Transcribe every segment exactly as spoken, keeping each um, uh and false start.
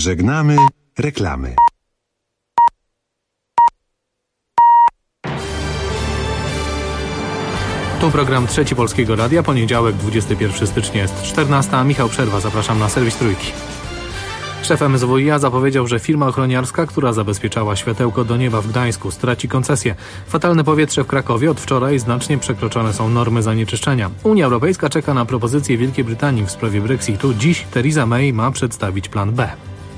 Żegnamy reklamy. Tu program Trzeci Polskiego Radia, poniedziałek, dwudziestego pierwszego stycznia jest czternasta. Michał Przerwa, zapraszam na serwis Trójki. Szef M S W i A zapowiedział, że firma ochroniarska, która zabezpieczała światełko do nieba w Gdańsku, straci koncesję. Fatalne powietrze w Krakowie od wczoraj znacznie przekroczone są normy zanieczyszczenia. Unia Europejska czeka na propozycję Wielkiej Brytanii w sprawie Brexitu. Dziś Theresa May ma przedstawić plan B.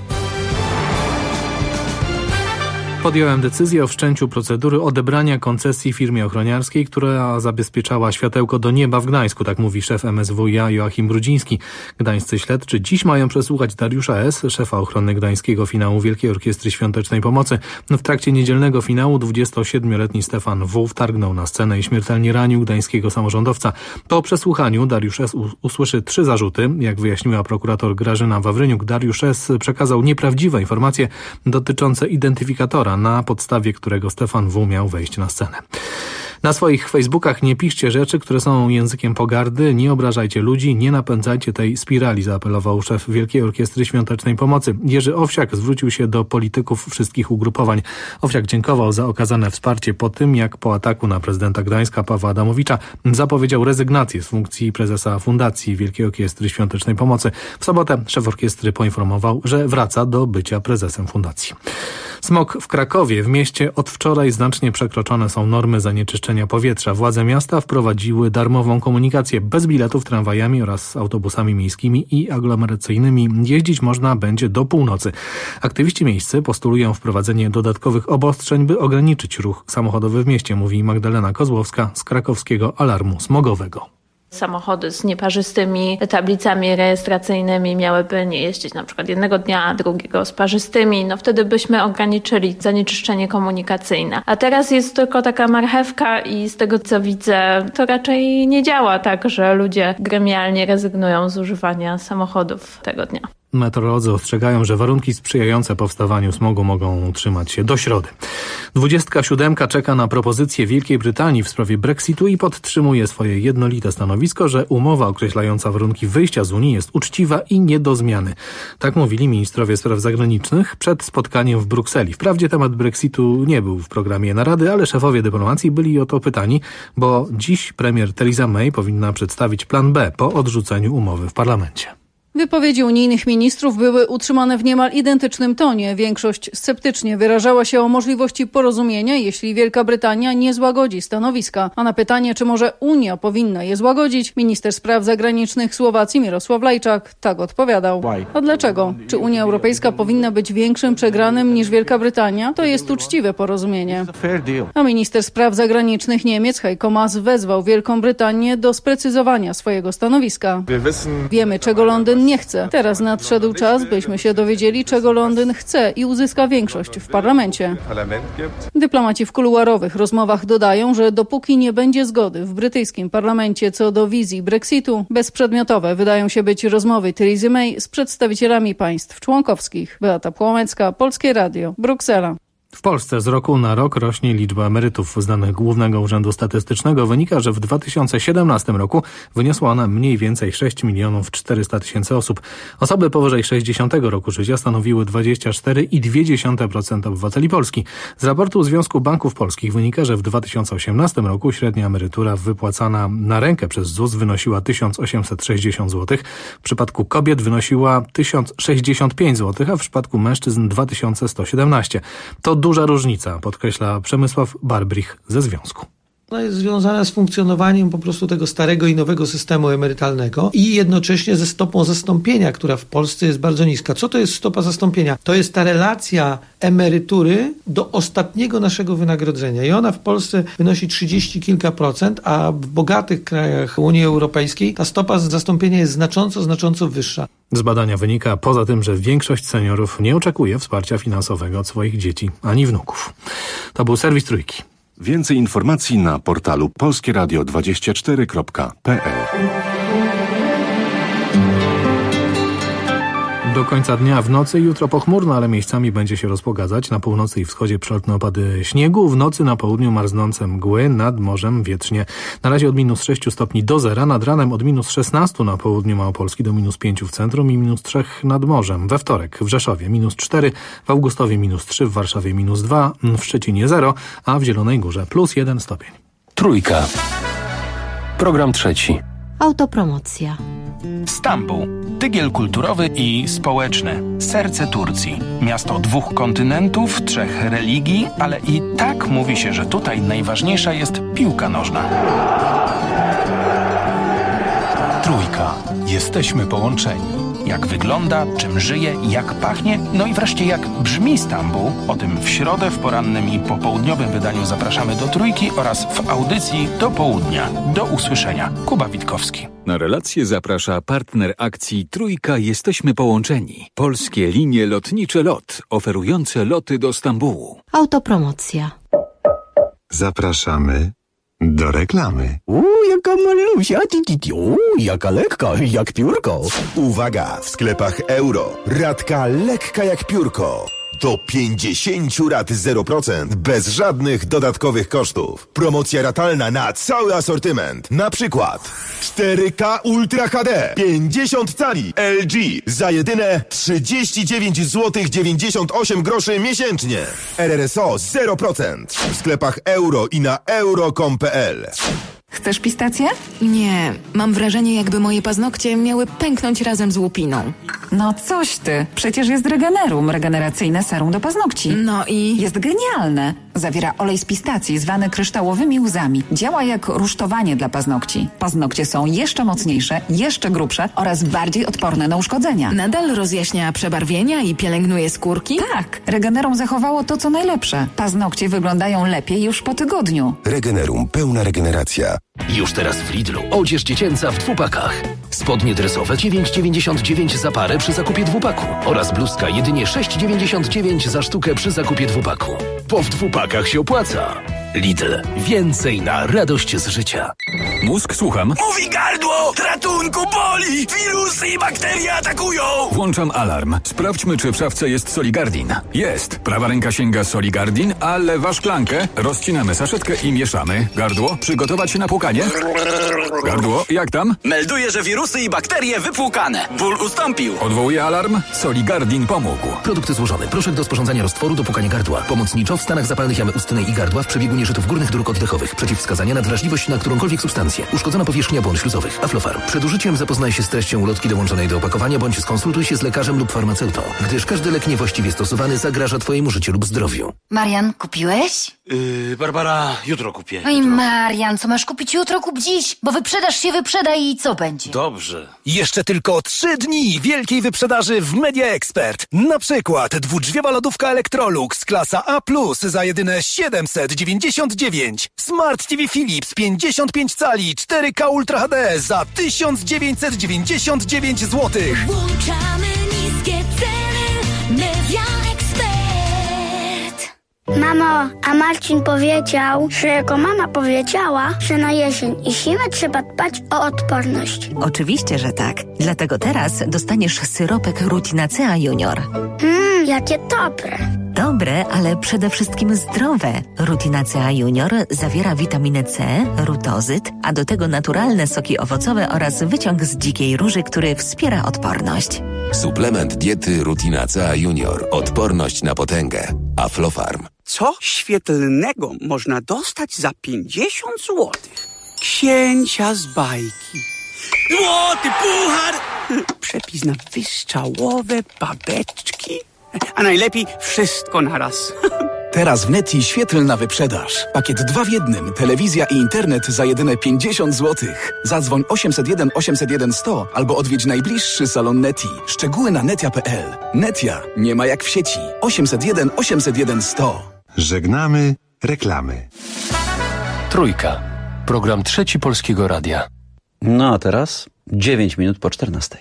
Podjąłem decyzję o wszczęciu procedury odebrania koncesji firmie ochroniarskiej, która zabezpieczała światełko do nieba w Gdańsku, tak mówi szef M S W i A Joachim Brudziński. Gdańscy śledczy dziś mają przesłuchać Dariusza S., szefa ochrony gdańskiego finału Wielkiej Orkiestry Świątecznej Pomocy. W trakcie niedzielnego finału dwudziestosiedmioletni Stefan W. wtargnął na scenę i śmiertelnie ranił gdańskiego samorządowca. Po przesłuchaniu Dariusz S. usłyszy trzy zarzuty. Jak wyjaśniła prokurator Grażyna Wawryniuk, Dariusz S. przekazał nieprawdziwe informacje dotyczące identyfikatora, na podstawie którego Stefan W. miał wejść na scenę. Na swoich Facebookach nie piszcie rzeczy, które są językiem pogardy, nie obrażajcie ludzi, nie napędzajcie tej spirali, zaapelował szef Wielkiej Orkiestry Świątecznej Pomocy. Jerzy Owsiak zwrócił się do polityków wszystkich ugrupowań. Owsiak dziękował za okazane wsparcie po tym, jak po ataku na prezydenta Gdańska Pawła Adamowicza zapowiedział rezygnację z funkcji prezesa Fundacji Wielkiej Orkiestry Świątecznej Pomocy. W sobotę szef orkiestry poinformował, że wraca do bycia prezesem fundacji. Smog w Krakowie. W mieście od wczoraj znacznie przekroczone są normy zanieczyszczenia powietrza. Władze miasta wprowadziły darmową komunikację bez biletów tramwajami oraz autobusami miejskimi i aglomeracyjnymi. Jeździć można będzie do północy. Aktywiści miejscy postulują wprowadzenie dodatkowych obostrzeń, by ograniczyć ruch samochodowy w mieście, mówi Magdalena Kozłowska z krakowskiego alarmu smogowego. Samochody z nieparzystymi tablicami rejestracyjnymi miałyby nie jeździć na przykład jednego dnia, a drugiego z parzystymi. No wtedy byśmy ograniczyli zanieczyszczenie komunikacyjne. A teraz jest tylko taka marchewka i z tego co widzę, to raczej nie działa tak, że ludzie gremialnie rezygnują z używania samochodów tego dnia. Meteorolodzy ostrzegają, że warunki sprzyjające powstawaniu smogu mogą utrzymać się do środy. Dwudziestka siódemka czeka na propozycję Wielkiej Brytanii w sprawie Brexitu i podtrzymuje swoje jednolite stanowisko, że umowa określająca warunki wyjścia z Unii jest uczciwa i nie do zmiany. Tak mówili ministrowie spraw zagranicznych przed spotkaniem w Brukseli. Wprawdzie temat Brexitu nie był w programie narady, ale szefowie dyplomacji byli o to pytani, bo dziś premier Theresa May powinna przedstawić plan B po odrzuceniu umowy w parlamencie. Wypowiedzi unijnych ministrów były utrzymane w niemal identycznym tonie. Większość sceptycznie wyrażała się o możliwości porozumienia, jeśli Wielka Brytania nie złagodzi stanowiska. A na pytanie, czy może Unia powinna je złagodzić, minister spraw zagranicznych Słowacji Mirosław Lajczak tak odpowiadał. A dlaczego? Czy Unia Europejska powinna być większym przegranym niż Wielka Brytania? To jest uczciwe porozumienie. A minister spraw zagranicznych Niemiec Heiko Maas wezwał Wielką Brytanię do sprecyzowania swojego stanowiska. Wiemy, czego Londyn nie chce. Teraz nadszedł czas, byśmy się dowiedzieli, czego Londyn chce i uzyska większość w parlamencie. Dyplomaci w kuluarowych rozmowach dodają, że dopóki nie będzie zgody w brytyjskim parlamencie co do wizji Brexitu, bezprzedmiotowe wydają się być rozmowy Theresy May z przedstawicielami państw członkowskich. Beata Płomecka, Polskie Radio, Bruksela. W Polsce z roku na rok rośnie liczba emerytów. Z danych Głównego Urzędu Statystycznego wynika, że w dwa tysiące siedemnastym roku wyniosła ona mniej więcej sześć milionów czterysta tysięcy osób. Osoby powyżej sześćdziesiątego roku życia stanowiły dwadzieścia cztery i dwie dziesiąte procent obywateli Polski. Z raportu Związku Banków Polskich wynika, że w dwa tysiące osiemnastym roku średnia emerytura wypłacana na rękę przez Z U S wynosiła tysiąc osiemset sześćdziesiąt złotych. W przypadku kobiet wynosiła tysiąc sześćdziesiąt pięć złotych, a w przypadku mężczyzn dwa tysiące sto siedemnaście. To duża różnica, podkreśla Przemysław Barbrich ze Związku. Ona jest związana z funkcjonowaniem po prostu tego starego i nowego systemu emerytalnego i jednocześnie ze stopą zastąpienia, która w Polsce jest bardzo niska. Co to jest stopa zastąpienia? To jest ta relacja emerytury do ostatniego naszego wynagrodzenia i ona w Polsce wynosi trzydzieści kilka procent, a w bogatych krajach Unii Europejskiej ta stopa zastąpienia jest znacząco, znacząco wyższa. Z badania wynika poza tym, że większość seniorów nie oczekuje wsparcia finansowego od swoich dzieci ani wnuków. To był serwis Trójki. Więcej informacji na portalu polskie radio dwadzieścia cztery kropka p l. do końca dnia. W nocy jutro pochmurno, ale miejscami będzie się rozpogadzać. Na północy i wschodzie przelotne opady śniegu. W nocy na południu marznące mgły, nad morzem wietrznie. Na razie od minus sześciu stopni do zera, nad ranem od minus szesnastu na południu Małopolski do minus pięciu w centrum i minus trzech nad morzem. We wtorek w Rzeszowie minus cztery, w Augustowie minus trzy, w Warszawie minus dwa, w Szczecinie zero, a w Zielonej Górze plus jeden stopień. Trójka. Program trzeci. Autopromocja. Stambuł. Tygiel kulturowy i społeczny. Serce Turcji. Miasto dwóch kontynentów, trzech religii, ale i tak mówi się, że tutaj najważniejsza jest piłka nożna. Trójka. Jesteśmy połączeni. Jak wygląda, czym żyje, jak pachnie, no i wreszcie jak brzmi Stambuł. O tym w środę w porannym i popołudniowym wydaniu zapraszamy do Trójki oraz w audycji do południa. Do usłyszenia. Kuba Witkowski. Na relację zaprasza partner akcji Trójka Jesteśmy Połączeni. Polskie linie lotnicze LOT, oferujące loty do Stambułu. Autopromocja. Zapraszamy do reklamy. Uuu, jaka malusia, uuu, jaka lekka, jak piórko. Uwaga, w sklepach Euro. Ratka lekka jak piórko. Do pięćdziesięciu rat zero procent bez żadnych dodatkowych kosztów. Promocja ratalna na cały asortyment. Na przykład cztery K Ultra H D pięćdziesiąt cali L G za jedyne trzydzieści dziewięć złotych dziewięćdziesiąt osiem groszy miesięcznie. R R S O zero procent. W sklepach Euro i na euro kropka com kropka p l. Chcesz pistację? Nie, mam wrażenie, jakby moje paznokcie miały pęknąć razem z łupiną. No coś ty, przecież jest Regenerum, regeneracyjne serum do paznokci. No i? Jest genialne. Zawiera olej z pistacji zwany kryształowymi łzami. Działa jak rusztowanie dla paznokci. Paznokcie są jeszcze mocniejsze, jeszcze grubsze oraz bardziej odporne na uszkodzenia. Nadal rozjaśnia przebarwienia i pielęgnuje skórki? Tak, Regenerum zachowało to, co najlepsze. Paznokcie wyglądają lepiej już po tygodniu. Regenerum, pełna regeneracja. Już teraz w Lidlu odzież dziecięca w dwupakach. Spodnie dresowe dziewięć dziewięćdziesiąt dziewięć za parę przy zakupie dwupaku oraz bluzka jedynie sześć dziewięćdziesiąt dziewięć za sztukę przy zakupie dwupaku. Bo w dwupakach się opłaca. Lidl. Więcej na radość z życia. Mózg, słucham. Mówi gardło! Ratunku, boli! Wirusy i bakterie atakują! Włączam alarm. Sprawdźmy, czy w szafce jest Soligardin. Jest. Prawa ręka sięga Soligardin, a lewa szklankę. Rozcinamy saszetkę i mieszamy. Gardło, przygotować się na płukanie. Gardło, jak tam? Melduję, że wirusy i bakterie wypłukane. Ból ustąpił. Odwołuję alarm. Soligardin pomógł. Produkty złożone. Proszek do sporządzania roztworu do płukania gardła. Pomocniczo w stanach zapalnych jamy ustnej i gardła w przebiegu nieżytów górnych dróg oddechowych. Przeciwwskazania na wrażliwość na którąkolwiek substancję. Uszkodzona powierzchnia błąd śluzowych. Aflofarm. Przed użyciem zapoznaj się z treścią ulotki dołączonej do opakowania bądź skonsultuj się z lekarzem lub farmaceutą, gdyż każdy lek niewłaściwie stosowany zagraża twojemu życiu lub zdrowiu. Marian, kupiłeś? Yy, Barbara, jutro kupię. Oj, Marian, co masz kupić jutro, kup dziś, bo wyprzedaż się wyprzeda i co będzie? Dobrze. Jeszcze tylko trzy dni wielkiej wyprzedaży w Media Expert. Na przykład dwudrzwiowa lodówka Electrolux klasa A plus za jedyne siedemset dziewięćdziesiąt dziewięć. Smart T V Philips pięćdziesiąt pięć cali cztery K Ultra H D za tysiąc dziewięćset dziewięćdziesiąt dziewięć złotych. Włączamy niskie ceny Media Expert. Mamo, a Marcin powiedział, że jego mama powiedziała, że na jesień i zimę trzeba dbać o odporność. Oczywiście, że tak. Dlatego teraz dostaniesz syropek Rutinacea Junior. Mmm, jakie dobre. Dobre, ale przede wszystkim zdrowe. Rutinacea Junior zawiera witaminę C, rutozyt, a do tego naturalne soki owocowe oraz wyciąg z dzikiej róży, który wspiera odporność. Suplement diety Rutinacea Junior. Odporność na potęgę. Aflofarm. Co świetlnego można dostać za pięćdziesiąt złotych? Księcia z bajki. Złoty puchar! Przepis na wystrzałowe babeczki. A najlepiej wszystko naraz. Teraz w Neti świetlna wyprzedaż. Pakiet dwa w jednym. Telewizja i internet za jedyne pięćdziesiąt złotych. Zadzwoń osiemset jeden osiemset jeden sto albo odwiedź najbliższy salon Neti. Szczegóły na netia kropka p l. Netia nie ma jak w sieci. osiemset jeden osiemset jeden sto. Żegnamy reklamy. Trójka. Program trzeci Polskiego Radia. No a teraz dziewięć minut po czternastej.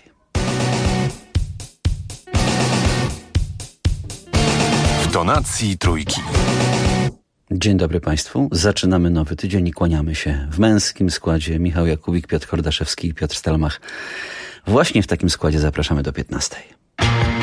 W tonacji Trójki. Dzień dobry Państwu. Zaczynamy nowy tydzień i kłaniamy się w męskim składzie. Michał Jakubik, Piotr Kordaszewski i Piotr Stelmach. Właśnie w takim składzie zapraszamy do piętnastej.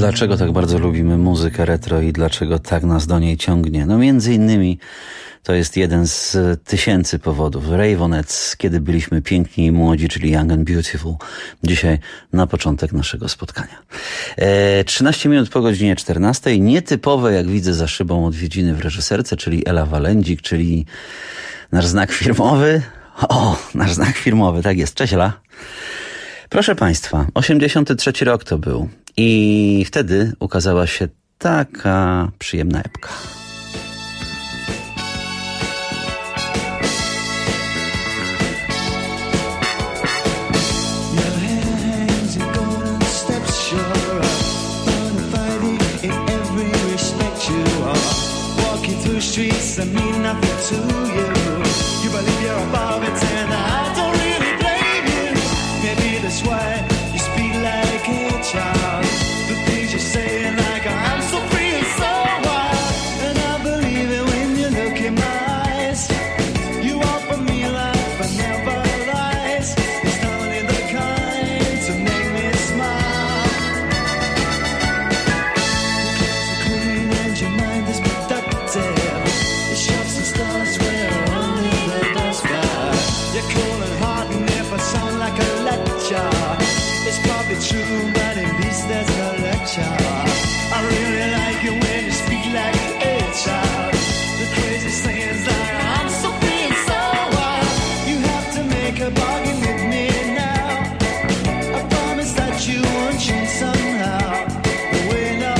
Dlaczego tak bardzo lubimy muzykę retro i dlaczego tak nas do niej ciągnie? No między innymi to jest jeden z tysięcy powodów. Raveonettes, kiedy byliśmy piękni i młodzi, czyli Young and Beautiful. Dzisiaj na początek naszego spotkania. E, trzynaście minut po godzinie czternastej. Nietypowe, jak widzę za szybą, odwiedziny w reżyserce, czyli Ela Walendzik, czyli nasz znak firmowy. O, nasz znak firmowy, tak jest. Cześć Ela. Proszę Państwa, osiemdziesiąty trzeci rok to był i wtedy ukazała się taka przyjemna epka. Streets that mean nothing to you. You believe you're above it, and I don't really blame you. Maybe that's why you speak like a child. The things you say, like I'm so free and so wild. And I believe it when you look in my eyes. You offer me life, but never lies. It's not only the kind to make me smile. Your clothes are clean and your mind is productive. Shops and stores where only the dust fly. You're cool and hot, and if I sound like a lecture, it's probably true, but in peace there's no lecture. I really like it when you speak like a child. The crazy sayings like I'm so free and so wild. You have to make a bargain with me now. I promise that you won't change somehow. We know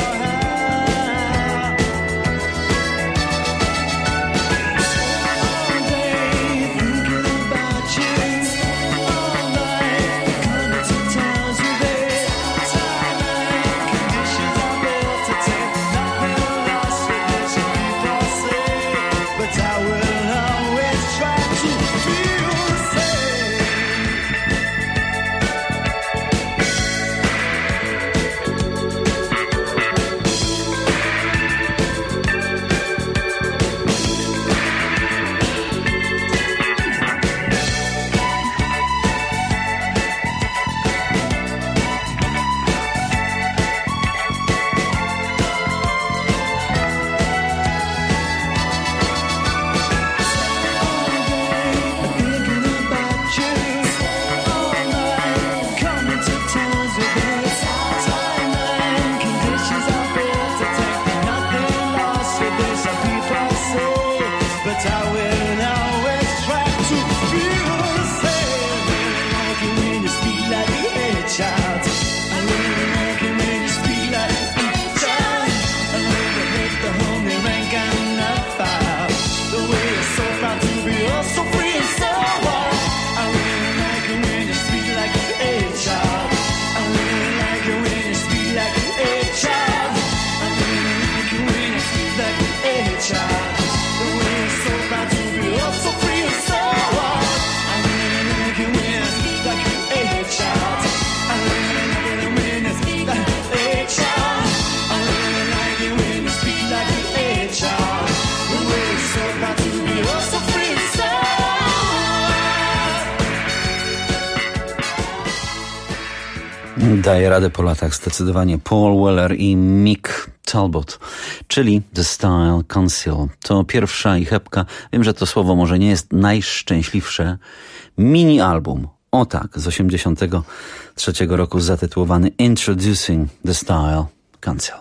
Daje radę po latach zdecydowanie Paul Weller i Mick Talbot, czyli The Style Council. To pierwsza ich epka. Wiem, że to słowo może nie jest najszczęśliwsze. Mini album, o tak, z osiemdziesiątego trzeciego roku zatytułowany Introducing The Style Council.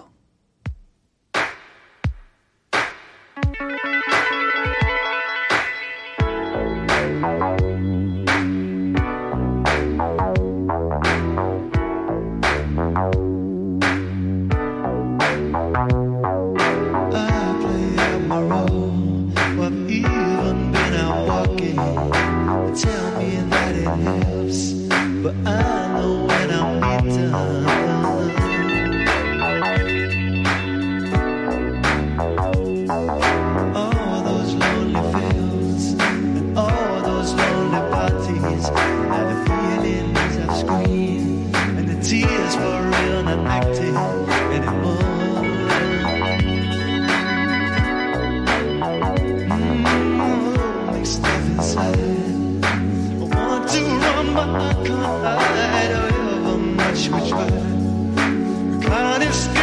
I can't hide however much we try. Can't escape.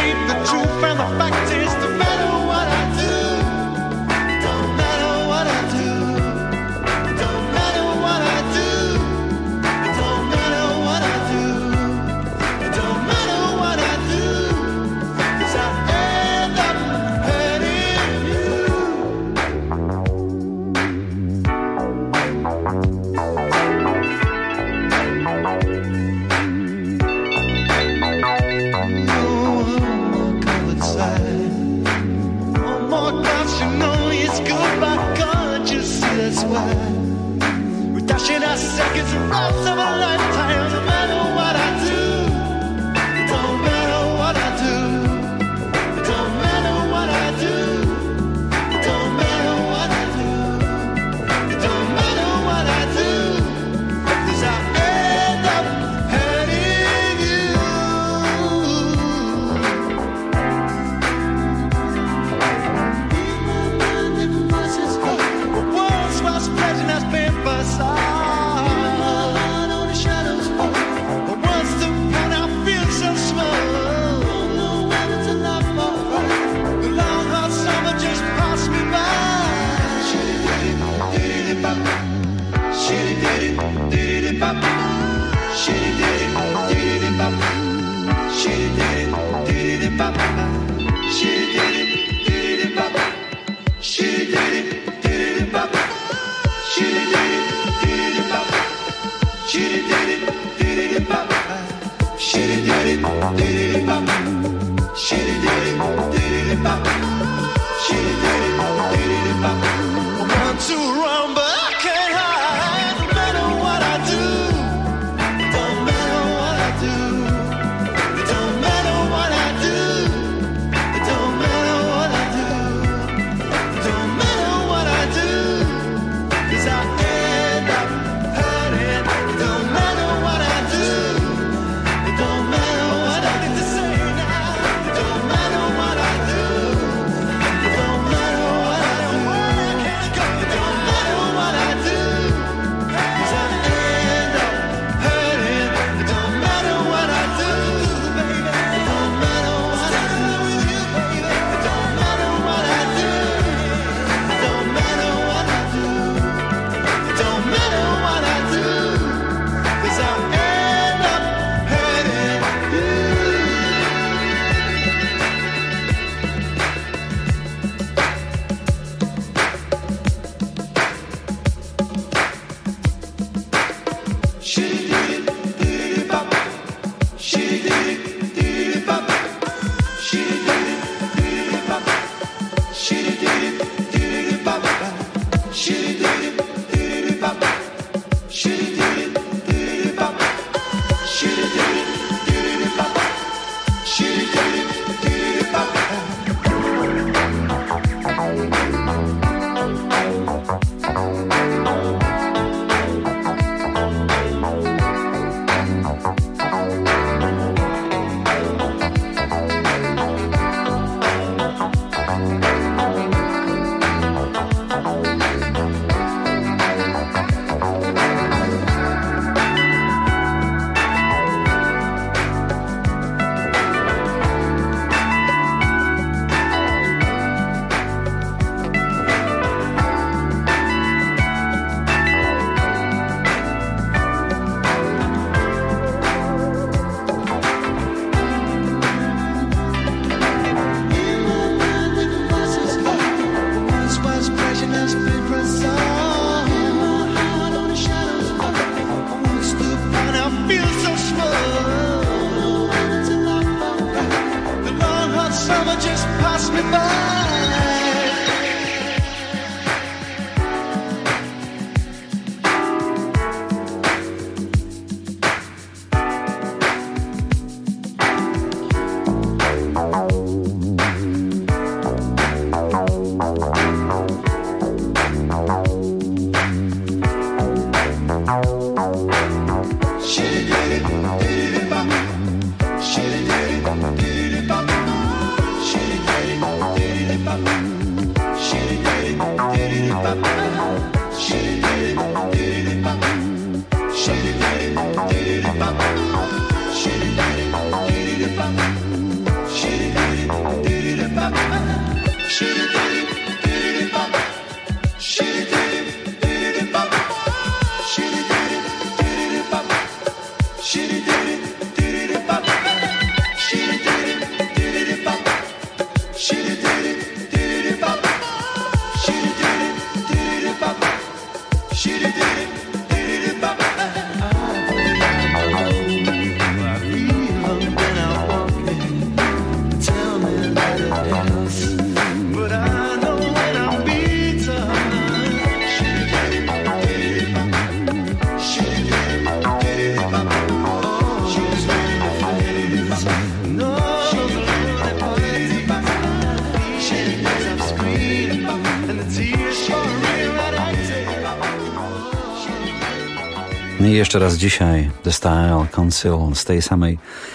I jeszcze raz dzisiaj The Style Council z tej samej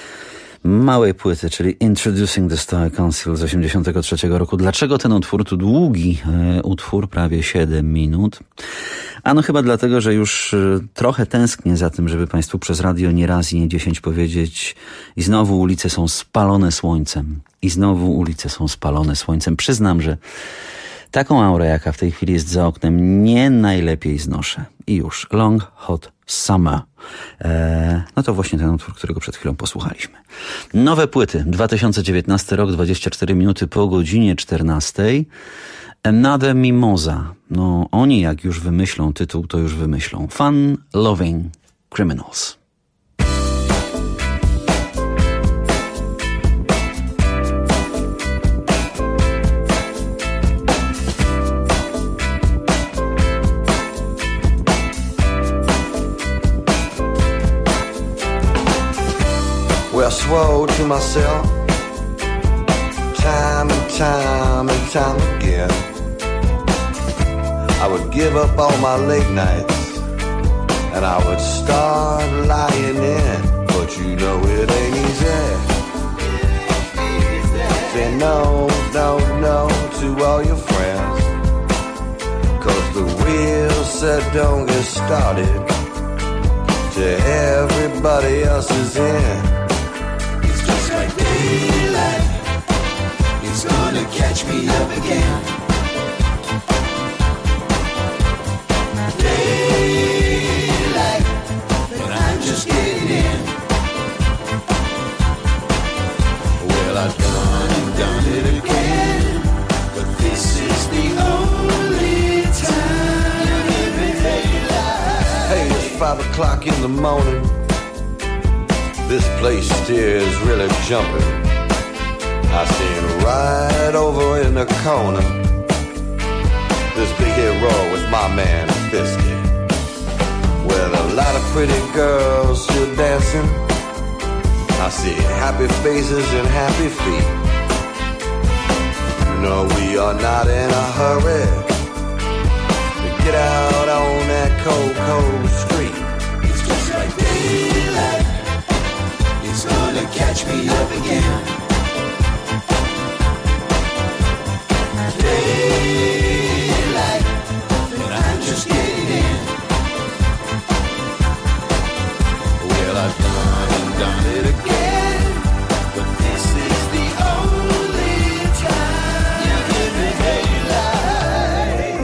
małej płyty, czyli Introducing the Style Council z osiemdziesiątego trzeciego roku. Dlaczego ten utwór? To długi e, utwór, prawie siedem minut. Ano chyba dlatego, że już e, trochę tęsknię za tym, żeby Państwu przez radio nie raz i nie dziesięć powiedzieć i znowu ulice są spalone słońcem. I znowu ulice są spalone słońcem. Przyznam, że taką aurę, jaka w tej chwili jest za oknem, nie najlepiej znoszę. I już. Long Hot Summer. Eee, no to właśnie ten utwór, którego przed chwilą posłuchaliśmy. Nowe płyty. dwa tysiące dziewiętnasty rok, dwadzieścia cztery minuty po godzinie czternastej. Another Mimosa. No oni jak już wymyślą tytuł, to już wymyślą. Fun Loving Criminals. Well, I swore to myself time and time and time again I would give up all my late nights and I would start lying in. But you know it ain't easy. Say no, no, no to all your friends, 'cause the wheel said don't get started till everybody else is in. Just like daylight, it's gonna catch me up again. Daylight, but I'm just getting in. Well, I've done and done it again, but this is the only time you give me daylight. Hey, it's five o'clock in the morning. This place here is really jumping. I seen right over in the corner this big hero with my man Fisky, with a lot of pretty girls still dancing. I see happy faces and happy feet. You know we are not in a hurry to get out on that cold, cold street. It's just like daylight, it's gonna catch me up again. Daylight, but I'm just getting in. Well, I've done and done it again, but this is the only time you give me daylight.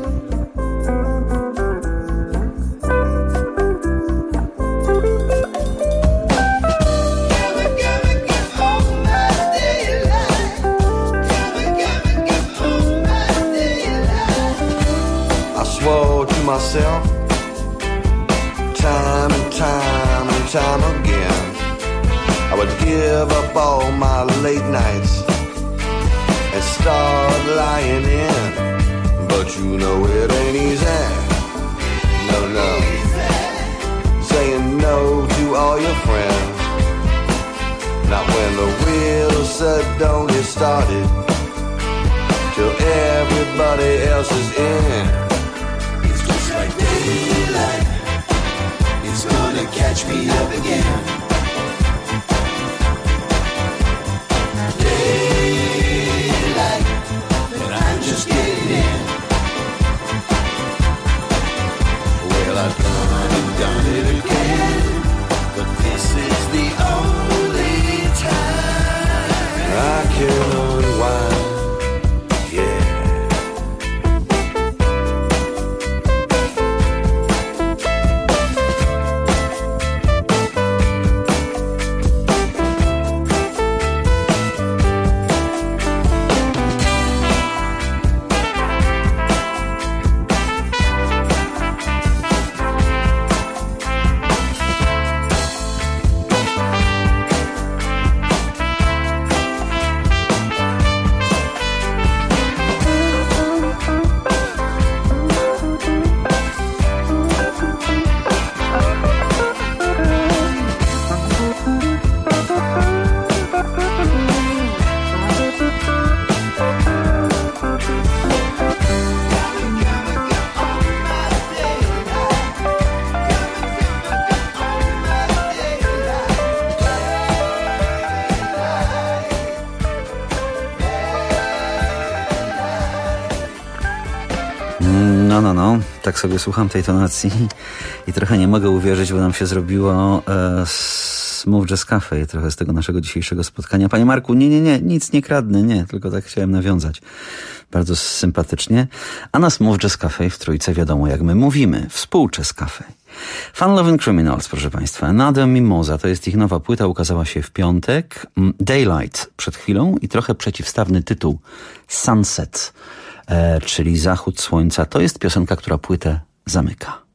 Swore to myself time and time and time again I would give up all my late nights and start lying in. But you know it ain't easy. No, no. Saying no to all your friends, not when the wheel said don't get started till everybody else is in. Like daylight, it's gonna catch me up again. Daylight, but I'm just getting in. Well, I've done and done it again, but this is the only time I can unwind. No, no, no. Tak sobie słucham tej tonacji i trochę nie mogę uwierzyć, bo nam się zrobiło e, Smooth Jazz Cafe, trochę z tego naszego dzisiejszego spotkania. Panie Marku, nie, nie, nie, nic nie kradnę, nie, tylko tak chciałem nawiązać. Bardzo sympatycznie. A na Smooth Jazz Cafe w Trójce wiadomo jak my mówimy. Współczes Cafe. Fun Loving Criminals, proszę Państwa. Another Mimosa, to jest ich nowa płyta, ukazała się w piątek. Daylight przed chwilą i trochę przeciwstawny tytuł Sunset, e, czyli Zachód Słońca. To jest piosenka, która płytę zamyka.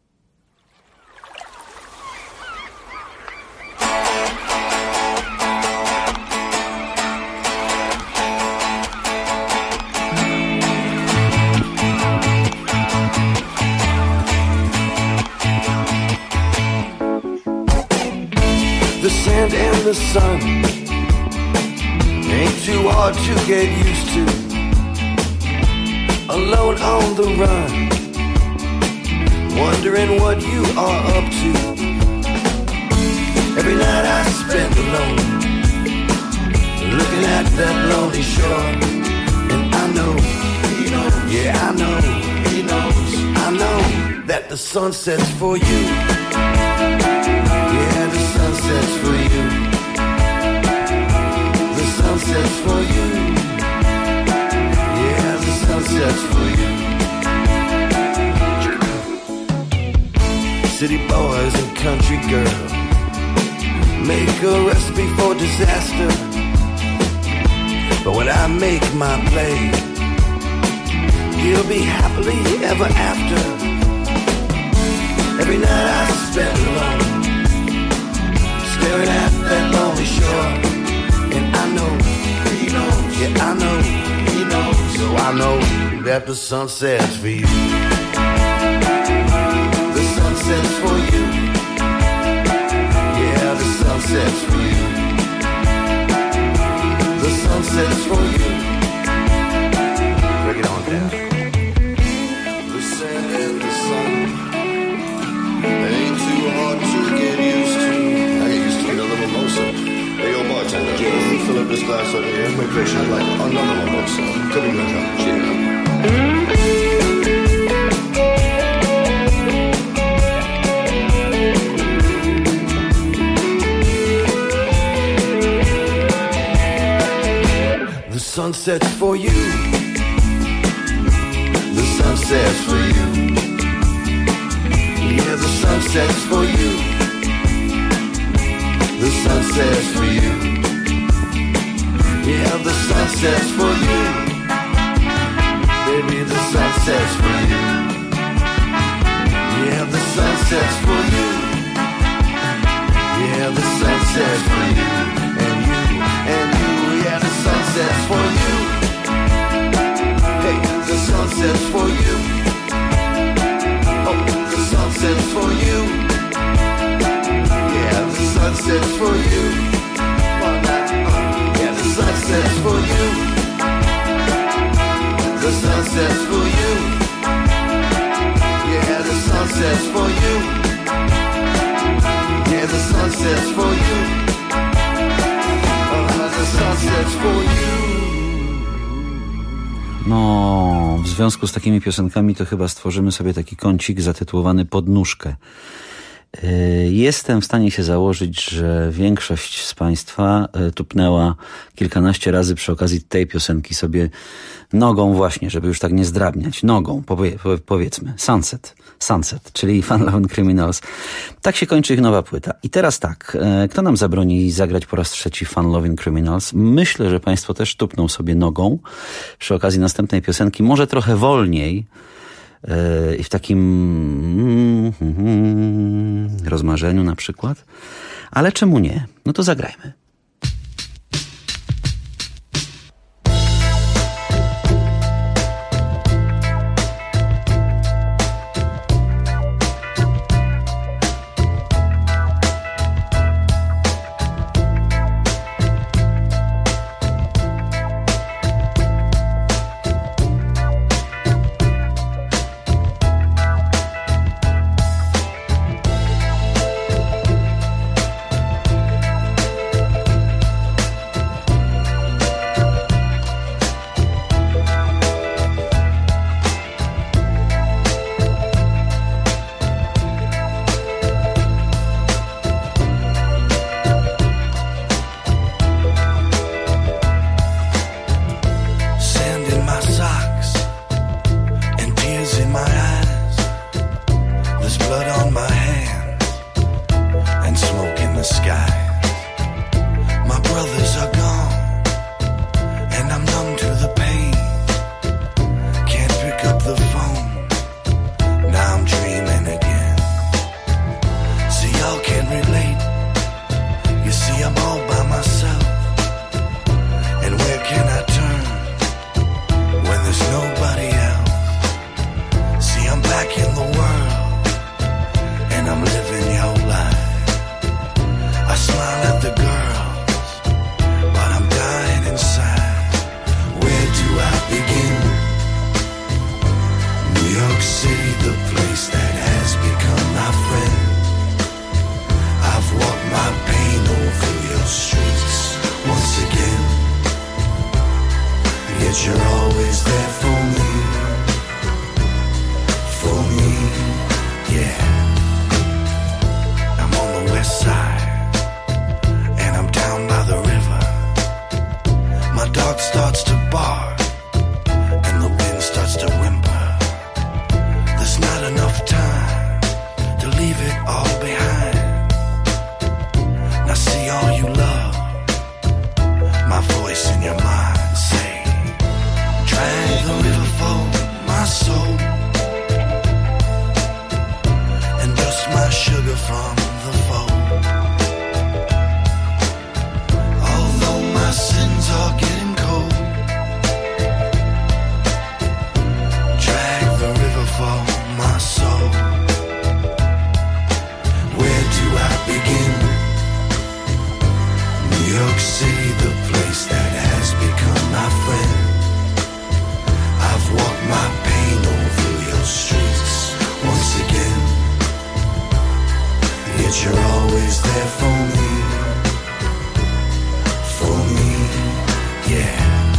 Sand and the sun ain't too hard to get used to. Alone on the run, wondering what you are up to. Every night I spend alone, looking at that lonely shore. And I know, he knows, yeah I know, he knows, I know that the sun sets for you. Yeah, the sun sets for you. The sun sets for you. Yeah, the sun sets for you. City boys and country girls make a recipe for disaster. But when I make my play, you'll be happily ever after. Every night I spend alone, staring at that lonely shore. And I know, he knows, yeah I know, he knows. So I know that the sun sets for you. The sun sets for you. Yeah, the sun sets for you. The sun sets for you. Break it on down. The sand and the sun ain't too hard to get used to. Hey, yo, bartender, can you fill up this glass over here? My patient, I'd like another one also. Could be better. Cheers. The sun sets for you. The sun sets for you. Yeah, the sun sets for you. The sun sets for you. Yeah, the sun sets for you. Baby, the sun sets for you. Yeah, the sun sets for you. Yeah, the sun sets for you. And you, and you, yeah, the sun sets for you. Hey, the sun sets for you. Oh, the sun sets for you. Yeah, the sun sets for you. Yeah, the sun sets for you. The sun sets for you. Yeah, the sun sets for you. Yeah, the sun sets for you. Uh, the sun sets for you. No, w związku z takimi piosenkami to chyba stworzymy sobie taki kącik zatytułowany Podnóżkę. Jestem w stanie się założyć, że większość z Państwa tupnęła kilkanaście razy przy okazji tej piosenki sobie nogą właśnie, żeby już tak nie zdrabniać. Nogą, powie, powiedzmy. Sunset. Sunset, czyli Fun Loving Criminals. Tak się kończy ich nowa płyta. I teraz tak, kto nam zabroni zagrać po raz trzeci Fun Loving Criminals? Myślę, że Państwo też tupną sobie nogą przy okazji następnej piosenki. Może trochę wolniej, i w takim rozmarzeniu na przykład. Ale czemu nie? No to zagrajmy. skies. My brothers are gone, and I'm numb to the pain. Can't pick up the phone, now I'm dreaming again. So y'all can relate. You see, I'm all by myself. And where can I turn when there's nobody else? See, I'm back in the world, and I'm living your life. I smile at the girls, but I'm dying inside. Where do I begin? New York City, the place that has become my friend. I've walked my pain over your streets once again. Yet you're always there for me. For me, yeah. I'm on the west side, and I'm down by the river. My dog starts to bark, and the wind starts to whimper. There's not enough time to leave it all behind. Now see all you love, my voice in your mind say, drag the river for my soul, and dust my sugar from the fold. Although my sins are getting cold, drag the river for my soul. Where do I begin? New York City, the place that has become my friend. I've walked my pain over your streets once again. Yet you're always there for me. For me, yeah.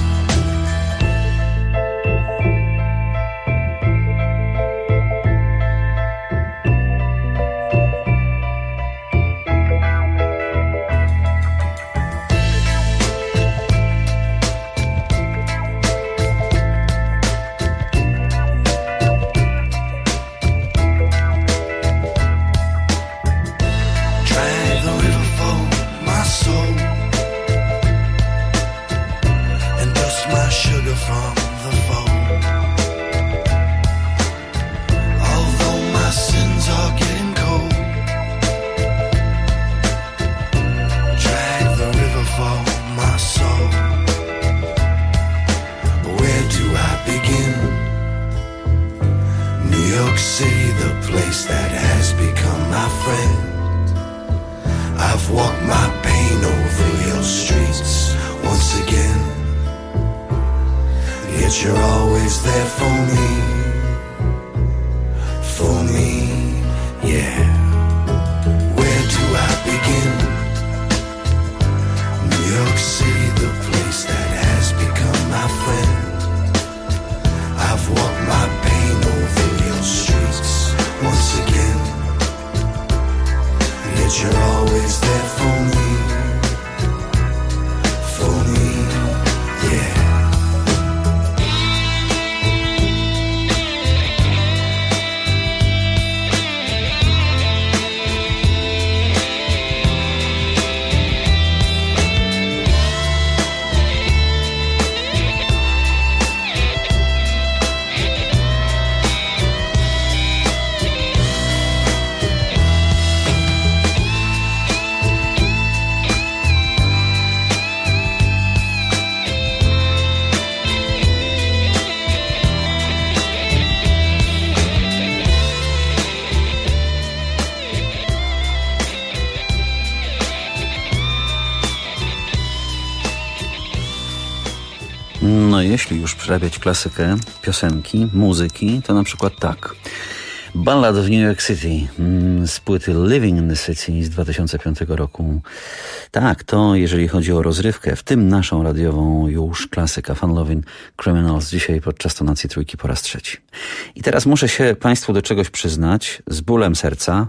No jeśli już przerabiać klasykę, piosenki, muzyki, to na przykład tak. Ballad of New York City z płyty Living in the City z dwa tysiące piątego roku. Tak, to jeżeli chodzi o rozrywkę, w tym naszą radiową już klasyka Fun Lovin' Criminals dzisiaj podczas tonacji trójki po raz trzeci. I teraz muszę się Państwu do czegoś przyznać, z bólem serca.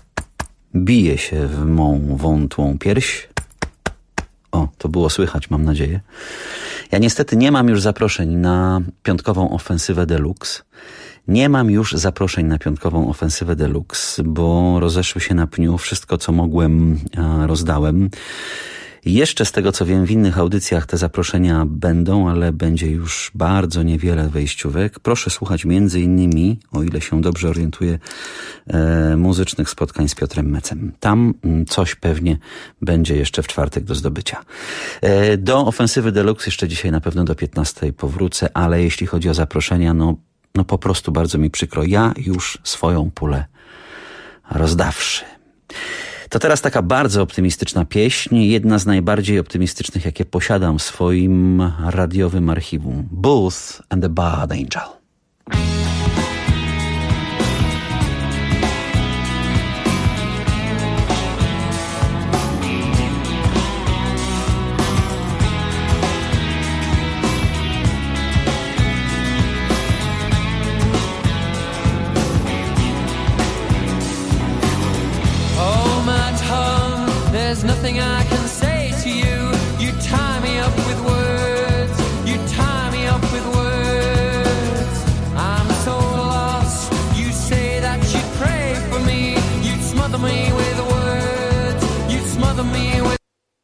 Bije się w mą wątłą pierś. O, to było słychać, mam nadzieję. Ja niestety nie mam już zaproszeń na piątkową ofensywę Deluxe. Nie mam już zaproszeń na piątkową ofensywę Deluxe, bo rozeszły się na pniu. Wszystko, co mogłem, rozdałem. Jeszcze z tego, co wiem, w innych audycjach te zaproszenia będą, ale będzie już bardzo niewiele wejściówek. Proszę słuchać między innymi, o ile się dobrze orientuję, e, muzycznych spotkań z Piotrem Mecem. Tam coś pewnie będzie jeszcze w czwartek do zdobycia. E, do ofensywy Deluxe jeszcze dzisiaj na pewno do piętnastej powrócę, ale jeśli chodzi o zaproszenia, no, no po prostu bardzo mi przykro. Ja już swoją pulę rozdawszy. To teraz taka bardzo optymistyczna pieśń, jedna z najbardziej optymistycznych, jakie posiadam w swoim radiowym archiwum. Booth and the Bad Angel. There's nothing I can say to you. You tie me up with words. You tie me up with words. I'm so lost. You say that you'd pray for me. You'd smother me with words. You'd smother me with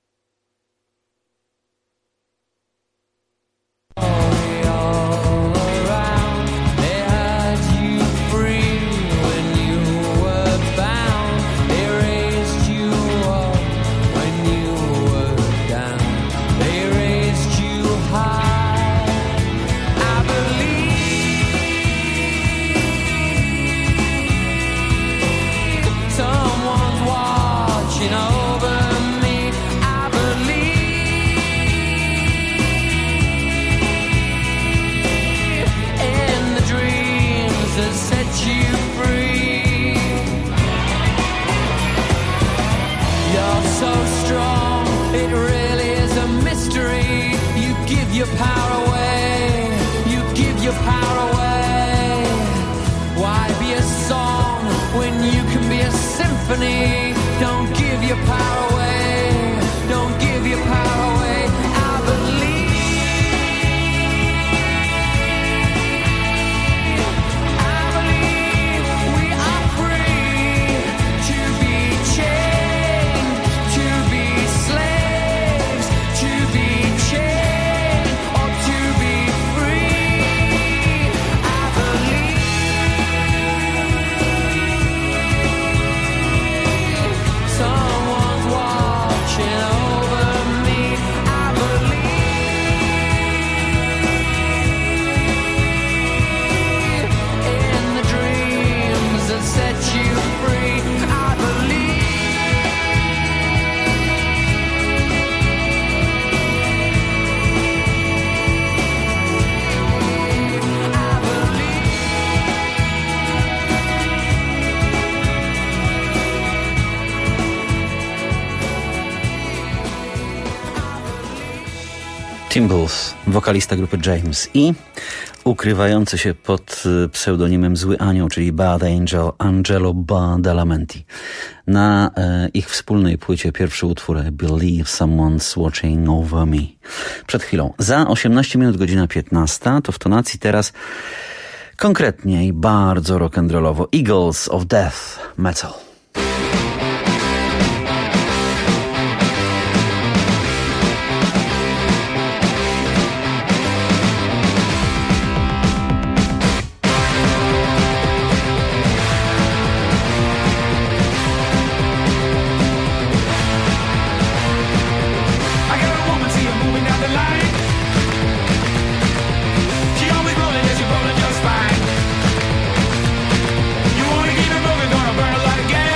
your power away, you give your power away. Why be a song when you can be a symphony? Don't give your power away, don't give your power away. I believe, I believe we are free to be chained, to be slaves, to be chained. Tim Booth, wokalista grupy James i ukrywający się pod pseudonimem Zły Anioł, czyli Bad Angel, Angelo Badalamenti. Na e, ich wspólnej płycie pierwszy utwór I Believe Someone's Watching Over Me. Przed chwilą. Za osiemnaście minut, godzina piętnasta, to w tonacji teraz konkretniej, bardzo rock'n'rollowo. Eagles of Death Metal. You wanna keep it moving, gonna burn it like a gas.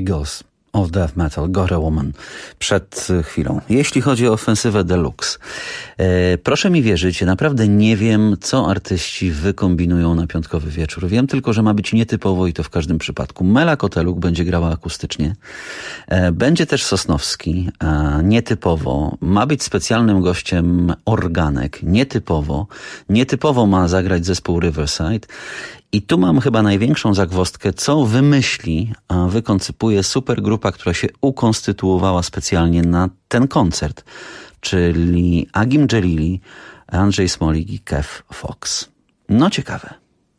Eagles of Death Metal, Got a Woman, przed chwilą. Jeśli chodzi o ofensywę deluxe, e, proszę mi wierzyć, naprawdę nie wiem, co artyści wykombinują na piątkowy wieczór. Wiem tylko, że ma być nietypowo i to w każdym przypadku. Mela Koteluk będzie grała akustycznie. E, będzie też Sosnowski, e, nietypowo. Ma być specjalnym gościem organek, nietypowo. Nietypowo ma zagrać zespół Riverside. I tu mam chyba największą zagwozdkę, co wymyśli, a wykoncypuje supergrupa, która się ukonstytuowała specjalnie na ten koncert, czyli Agim Dżelili, Andrzej Smolik i Kev Fox. No ciekawe.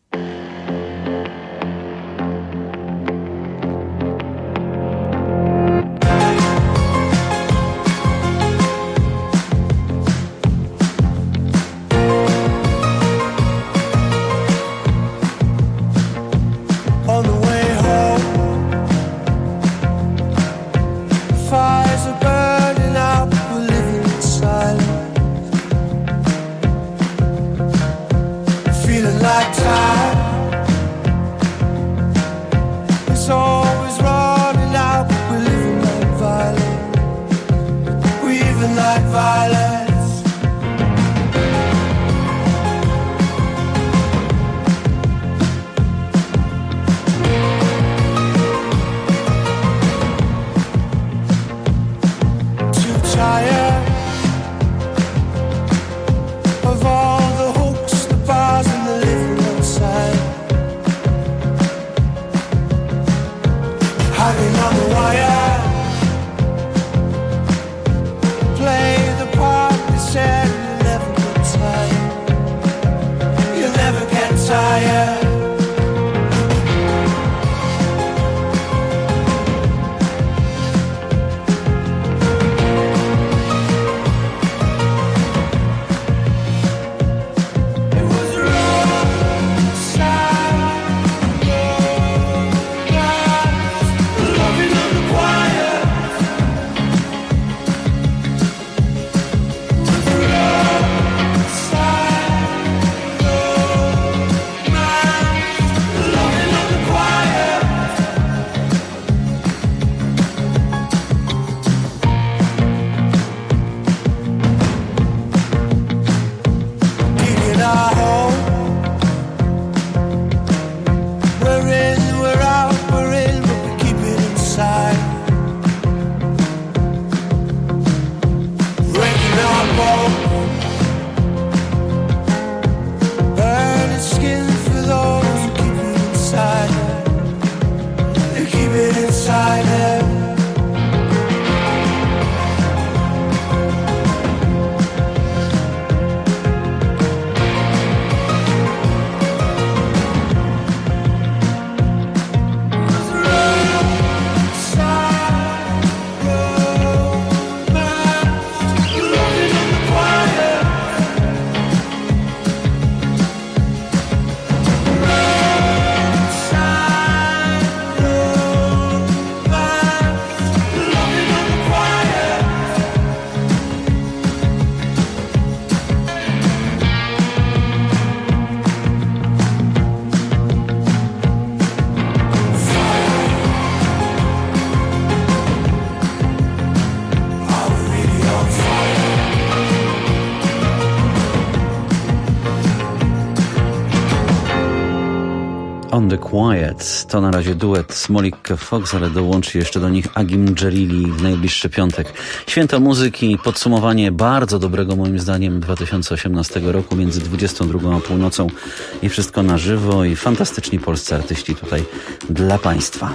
On the Quiet to na razie duet Smolik-Fox, ale dołączy jeszcze do nich Agim Dżelili w najbliższy piątek. Święto muzyki, podsumowanie bardzo dobrego moim zdaniem dwa tysiące osiemnastego roku między dwudziestą drugą a północą i wszystko na żywo i fantastyczni polscy artyści tutaj dla Państwa.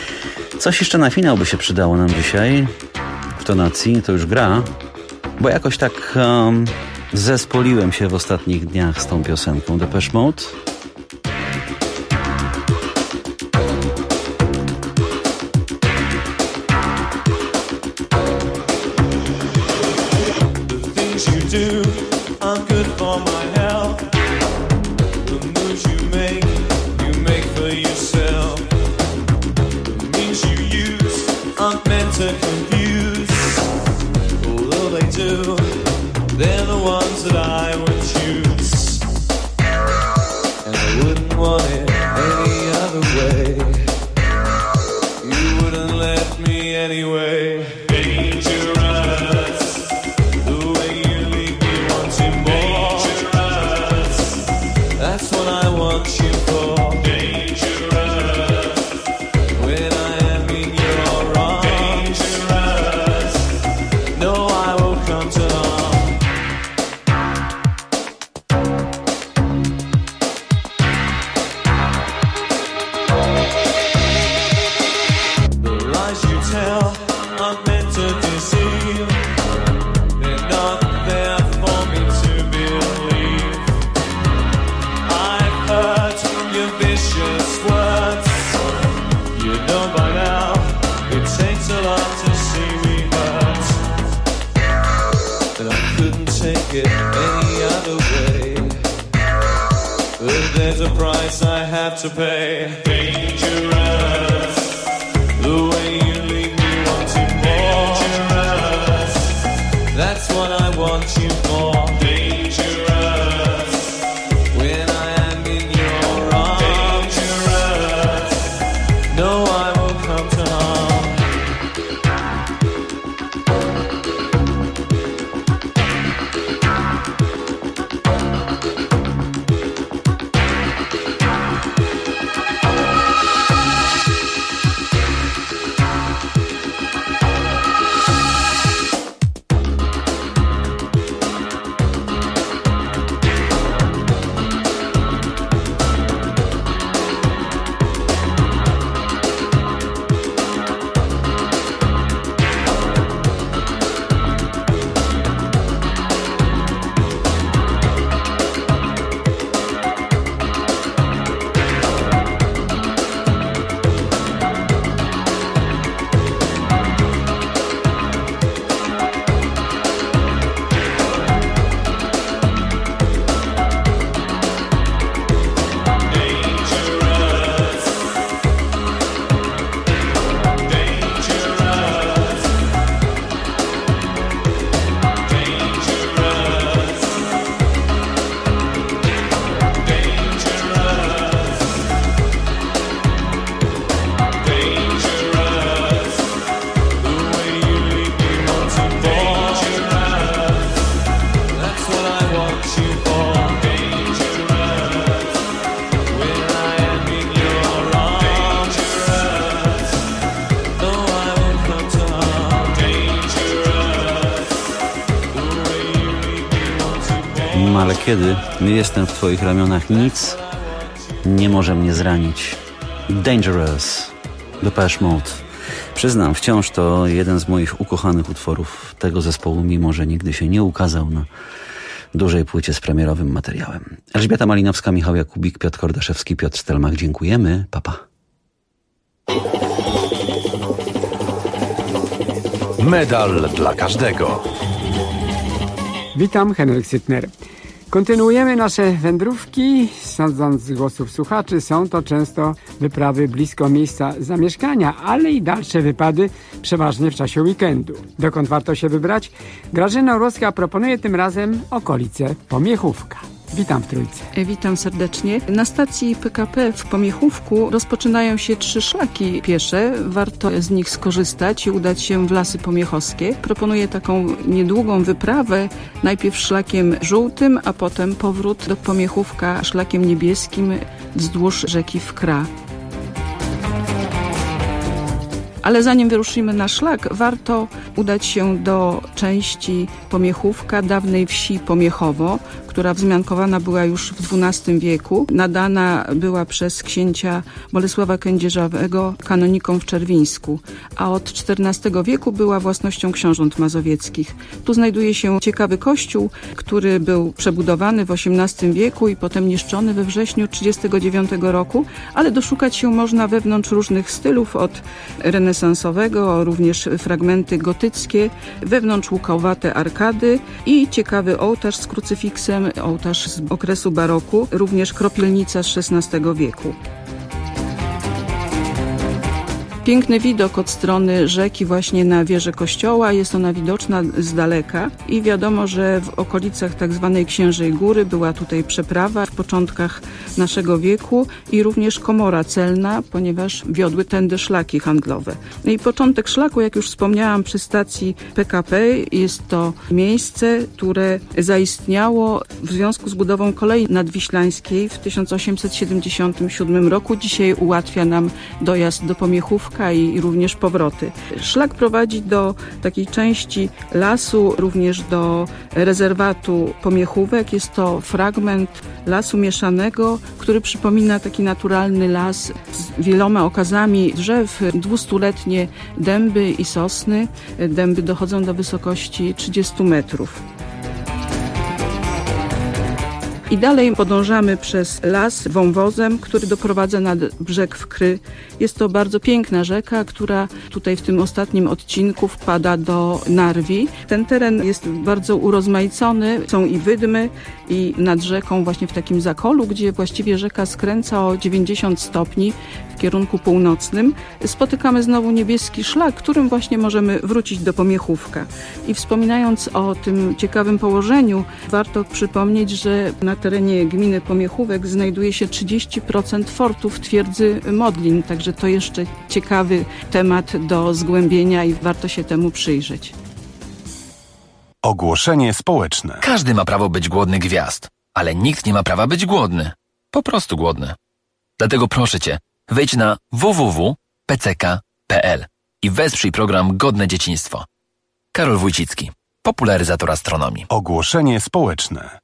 Coś jeszcze na finał by się przydało nam dzisiaj w tonacji, to już gra, bo jakoś tak um, zespoliłem się w ostatnich dniach z tą piosenką Depeche Mode. Want it any other way. You wouldn't let that I couldn't take it any other way. But there's a price I have to pay. Dangerous, the way you leave me wanting more. Dangerous, that's what I want you for. Dangerous, when I am in your arms. Dangerous, no, I won't come to harm. Ale kiedy jestem w twoich ramionach, nic nie może mnie zranić. Dangerous, Depeche Mode. Przyznam, wciąż to jeden z moich ukochanych utworów tego zespołu, mimo że nigdy się nie ukazał na dużej płycie z premierowym materiałem. Elżbieta Malinowska, Michał Jakubik, Piotr Kordaszewski, Piotr Stelmach. Dziękujemy. Pa, pa. Medal dla każdego. Witam, Henryk Sytner. Kontynuujemy nasze wędrówki. Sądząc z głosów słuchaczy, są to często wyprawy blisko miejsca zamieszkania, ale i dalsze wypady, przeważnie w czasie weekendu. Dokąd warto się wybrać? Grażyna Orłowska proponuje tym razem okolice Pomiechówka. Witam w Trójce. Witam serdecznie. Na stacji P K P w Pomiechówku rozpoczynają się trzy szlaki piesze. Warto z nich skorzystać i udać się w Lasy Pomiechowskie. Proponuję taką niedługą wyprawę, najpierw szlakiem żółtym, a potem powrót do Pomiechówka szlakiem niebieskim wzdłuż rzeki Wkra. Ale zanim wyruszymy na szlak, warto udać się do części Pomiechówka, dawnej wsi Pomiechowo, która wzmiankowana była już w dwunastym wieku. Nadana była przez księcia Bolesława Kędzierzawego kanonikom w Czerwińsku, a od czternastego wieku była własnością książąt mazowieckich. Tu znajduje się ciekawy kościół, który był przebudowany w osiemnastym wieku i potem niszczony we wrześniu trzydziestego dziewiątego roku, ale doszukać się można wewnątrz różnych stylów, od renesansowego, również fragmenty gotyckie, wewnątrz łukowate arkady i ciekawy ołtarz z krucyfiksem, ołtarz z okresu baroku, również kropielnica z szesnastego wieku. Piękny widok od strony rzeki właśnie na wieżę kościoła. Jest ona widoczna z daleka i wiadomo, że w okolicach tak zwanej Księżej Góry była tutaj przeprawa w początkach naszego wieku i również komora celna, ponieważ wiodły tędy szlaki handlowe. No i początek szlaku, jak już wspomniałam, przy stacji P K P jest to miejsce, które zaistniało w związku z budową kolei nadwiślańskiej w tysiąc osiemset siedemdziesiątym siódmym roku. Dzisiaj ułatwia nam dojazd do Pomiechówka i również powroty. Szlak prowadzi do takiej części lasu, również do rezerwatu Pomiechówek. Jest to fragment lasu mieszanego, który przypomina taki naturalny las z wieloma okazami drzew, dwustuletnie dęby i sosny. Dęby dochodzą do wysokości trzydziestu metrów. I dalej podążamy przez las wąwozem, który doprowadza nad brzeg Wkry. Jest to bardzo piękna rzeka, która tutaj w tym ostatnim odcinku wpada do Narwi. Ten teren jest bardzo urozmaicony. Są i wydmy, i nad rzeką właśnie w takim zakolu, gdzie właściwie rzeka skręca o dziewięćdziesiąt stopni w kierunku północnym. Spotykamy znowu niebieski szlak, którym właśnie możemy wrócić do Pomiechówka. I wspominając o tym ciekawym położeniu, warto przypomnieć, że na terenie gminy Pomiechówek znajduje się trzydzieści procent fortów twierdzy Modlin, także to jeszcze ciekawy temat do zgłębienia i warto się temu przyjrzeć. Ogłoszenie społeczne. Każdy ma prawo być głodny gwiazd, ale nikt nie ma prawa być głodny. Po prostu głodny. Dlatego proszę Cię, wejdź na w w w kropka p c k kropka p l i wesprzyj program Godne Dzieciństwo. Karol Wójcicki, popularyzator astronomii. Ogłoszenie społeczne.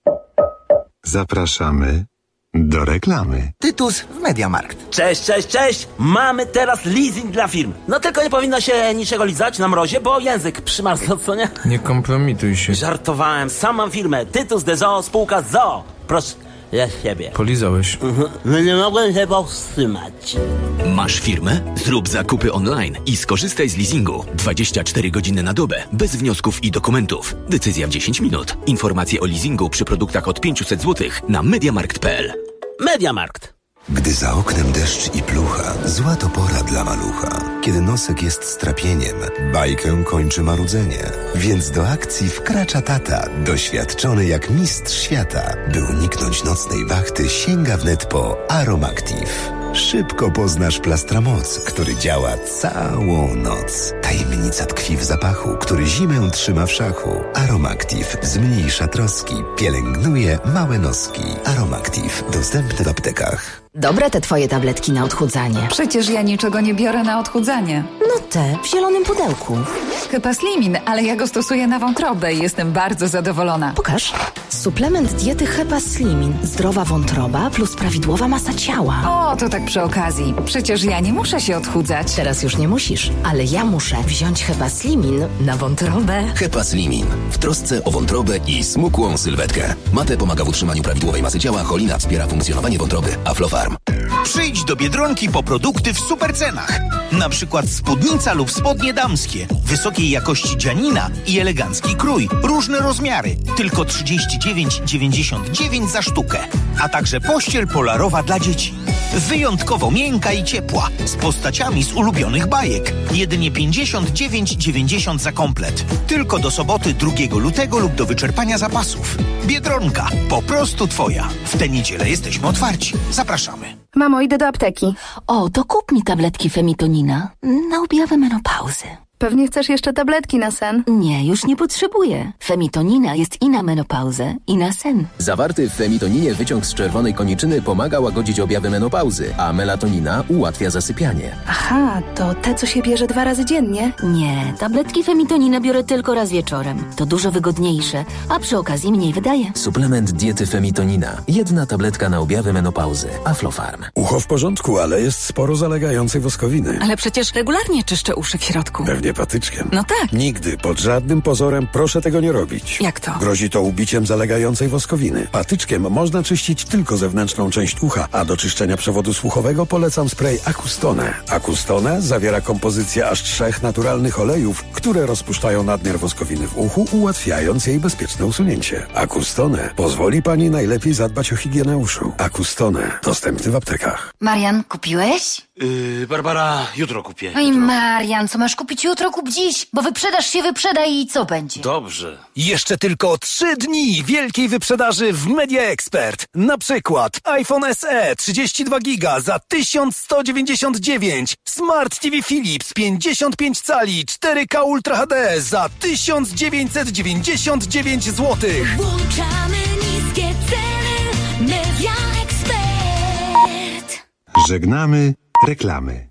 Zapraszamy do reklamy. Tytus w Mediamarkt. Cześć, cześć, cześć! Mamy teraz leasing dla firm. No tylko nie powinno się niczego lizać na mrozie, bo język przymarzł, co nie? Nie kompromituj się. Żartowałem, sam mam firmę. Tytus de Zoo, spółka z Zoo. Proszę, ja siebie. Polizałeś. Mhm. No nie mogłem się powstrzymać. Masz firmę? Zrób zakupy online i skorzystaj z leasingu. dwadzieścia cztery godziny na dobę, bez wniosków i dokumentów. Decyzja w dziesięć minut. Informacje o leasingu przy produktach od pięćset złotych na mediamarkt kropka p l. Mediamarkt. Gdy za oknem deszcz i plucha, zła to pora dla malucha. Kiedy nosek jest strapieniem, bajkę kończy marudzenie. Więc do akcji wkracza tata, doświadczony jak mistrz świata. By uniknąć nocnej wachty, sięga wnet po Aromactive. Szybko poznasz Plastramoc, który działa całą noc. Tajemnica tkwi w zapachu, który zimę trzyma w szachu. Aromactive zmniejsza troski, pielęgnuje małe noski. Aromactive dostępny w aptekach. Dobre te twoje tabletki na odchudzanie. Przecież ja niczego nie biorę na odchudzanie. No te, w zielonym pudełku. Hepaslimin, ale ja go stosuję na wątrobę i jestem bardzo zadowolona. Pokaż. Suplement diety Hepaslimin. Zdrowa wątroba plus prawidłowa masa ciała. O, to tak przy okazji. Przecież ja nie muszę się odchudzać. Teraz już nie musisz, ale ja muszę wziąć Hepaslimin na wątrobę. Hepaslimin. W trosce o wątrobę i smukłą sylwetkę. Mate pomaga w utrzymaniu prawidłowej masy ciała, cholina wspiera funkcjonowanie wątroby, Aflofarm. Przyjdź do Biedronki po produkty w supercenach. Na przykład spódnica lub spodnie damskie, wysokiej jakości dzianina i elegancki krój, różne rozmiary, tylko trzydzieści dziewięć dziewięćdziesiąt dziewięć za sztukę. A także pościel polarowa dla dzieci. Wyjątkowo miękka i ciepła, z postaciami z ulubionych bajek. Jedynie pięćdziesiąt dziewięć dziewięćdziesiąt za komplet. Tylko do soboty drugiego lutego lub do wyczerpania zapasów. Biedronka, po prostu twoja. W tę niedzielę jesteśmy otwarci. Zapraszamy. Mamo, idę do apteki. O, to kup mi tabletki Femitonina na objawę menopauzy. Pewnie chcesz jeszcze tabletki na sen? Nie, już nie potrzebuję. Femitonina jest i na menopauzę, i na sen. Zawarty w femitoninie wyciąg z czerwonej koniczyny pomaga łagodzić objawy menopauzy, a melatonina ułatwia zasypianie. Aha, to te, co się bierze dwa razy dziennie? Nie, tabletki Femitonina biorę tylko raz wieczorem. To dużo wygodniejsze, a przy okazji mniej wydaje. Suplement diety Femitonina. Jedna tabletka na objawy menopauzy. Aflofarm. Ucho w porządku, ale jest sporo zalegającej woskowiny. Ale przecież regularnie czyszczę uszy w środku. Pewnie patyczkiem. No tak. Nigdy, pod żadnym pozorem proszę tego nie robić. Jak to? Grozi to ubiciem zalegającej woskowiny. Patyczkiem można czyścić tylko zewnętrzną część ucha, a do czyszczenia przewodu słuchowego polecam spray Acustone. Acustone zawiera kompozycję aż trzech naturalnych olejów, które rozpuszczają nadmiar woskowiny w uchu, ułatwiając jej bezpieczne usunięcie. Acustone pozwoli pani najlepiej zadbać o higienę uszu. Acustone, dostępny w aptekach. Marian, kupiłeś? Yy, Barbara, jutro kupię. Oj, Marian, co masz kupić jutro, kup dziś, bo wyprzedaż się wyprzeda i co będzie? Dobrze. Jeszcze tylko trzy dni wielkiej wyprzedaży w Media Expert. Na przykład iPhone S E trzydzieści dwa giga za tysiąc sto dziewięćdziesiąt dziewięć, Smart T V Philips pięćdziesiąt pięć cali cztery K Ultra H D za tysiąc dziewięćset dziewięćdziesiąt dziewięć złotych. Włączamy niskie ceny. Media Expert. Żegnamy reklamy.